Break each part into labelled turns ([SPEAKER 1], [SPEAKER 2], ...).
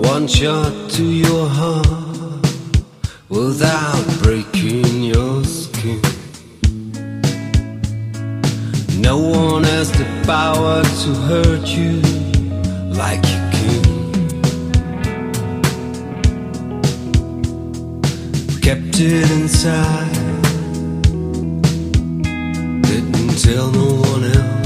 [SPEAKER 1] One shot to your heart without breaking your skin. No one has the power to hurt you like you can. Kept it inside, didn't tell no one else.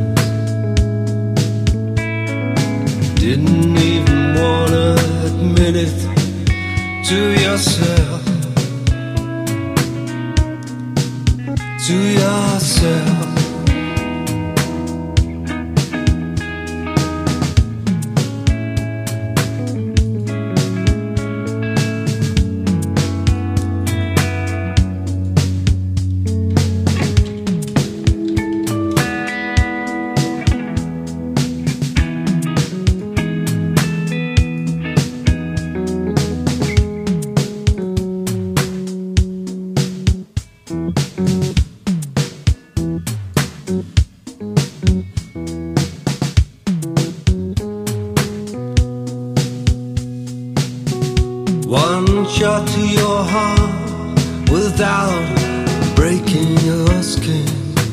[SPEAKER 1] Didn't even wanna admit it to yourself. To yourself. One shot to your heart without breaking your skin.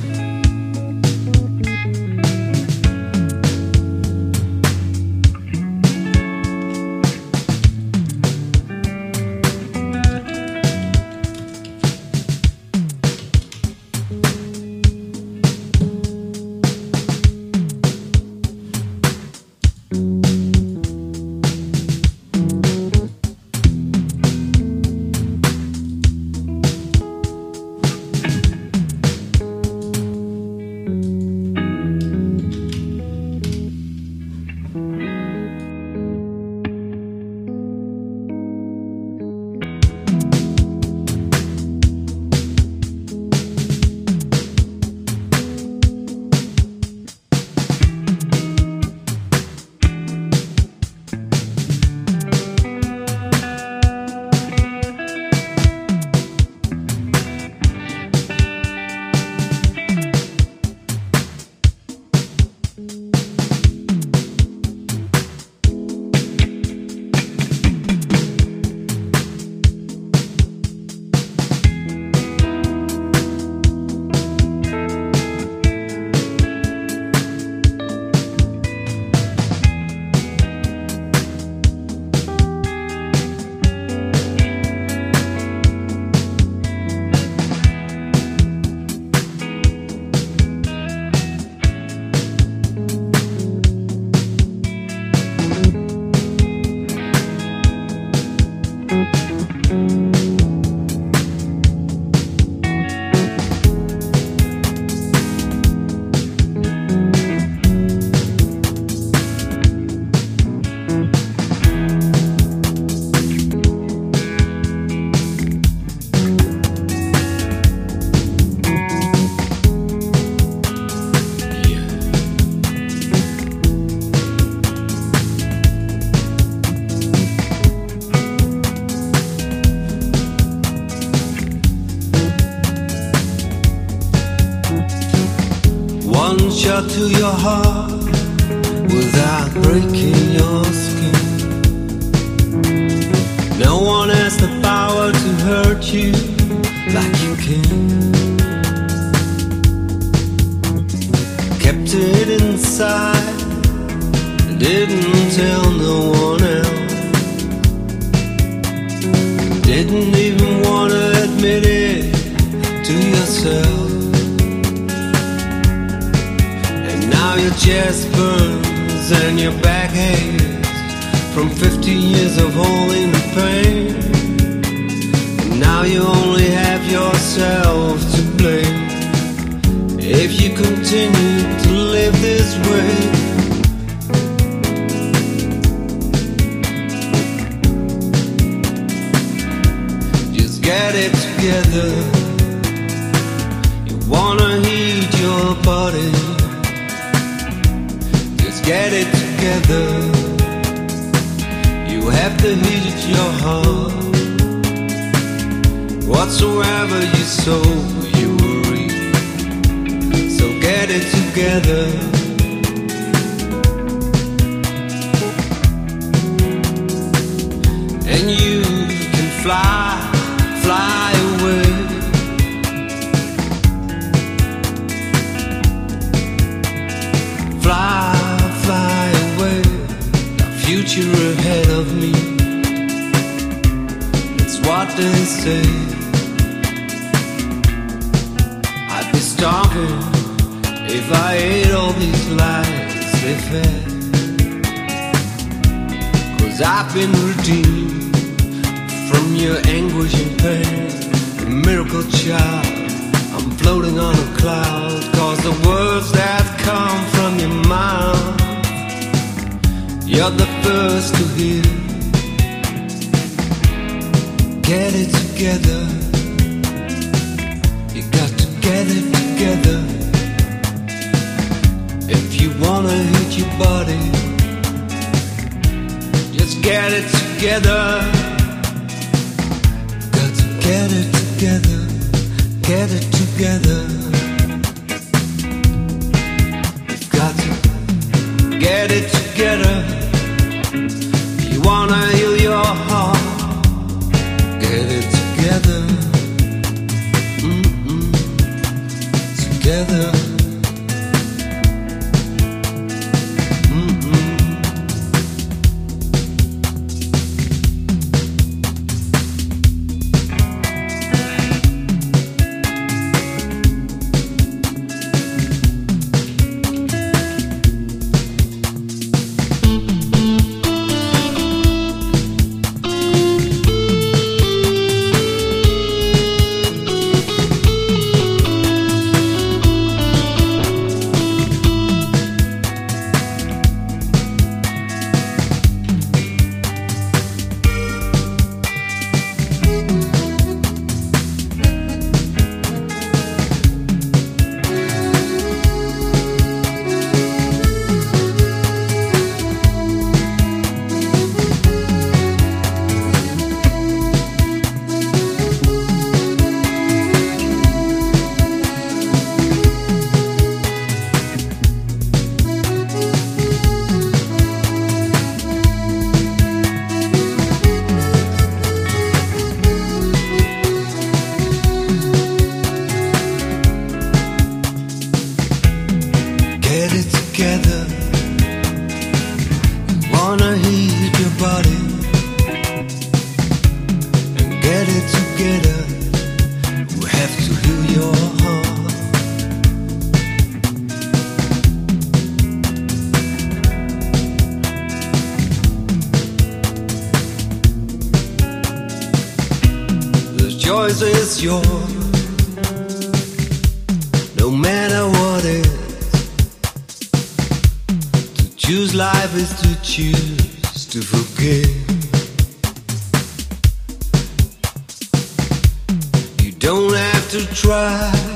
[SPEAKER 1] One shot to your heart without breaking your skin. No one has the power to hurt you like you can. Kept it inside, didn't tell no one else. Didn't even want to admit it to yourself. Now your chest burns and your back aches from 15 years of holding the pain. And now you only have yourself to blame if you continue to live this way. Just get it together. You wanna heat your body. Get it together. You have to heat your heart. Whatsoever you sow, you will reap. So get it together. and you can fly, fly away. Fly, fly away, the future ahead of me. That's what they say. I'd be starving if I ate all these lies they fed. 'Cause I've been redeemed from your anguish and pain. A miracle child, I'm floating on a cloud. 'Cause the words that come from your mouth, you're the first to hear. Get it together, you got to get it together. If you wanna hit your body, just get it together. Got to get it together, get it together. You've got to get it together. You wanna heal your heart, get it together. Together. Choice is yours, no matter what it is. To choose life is to choose to forgive. You don't have to try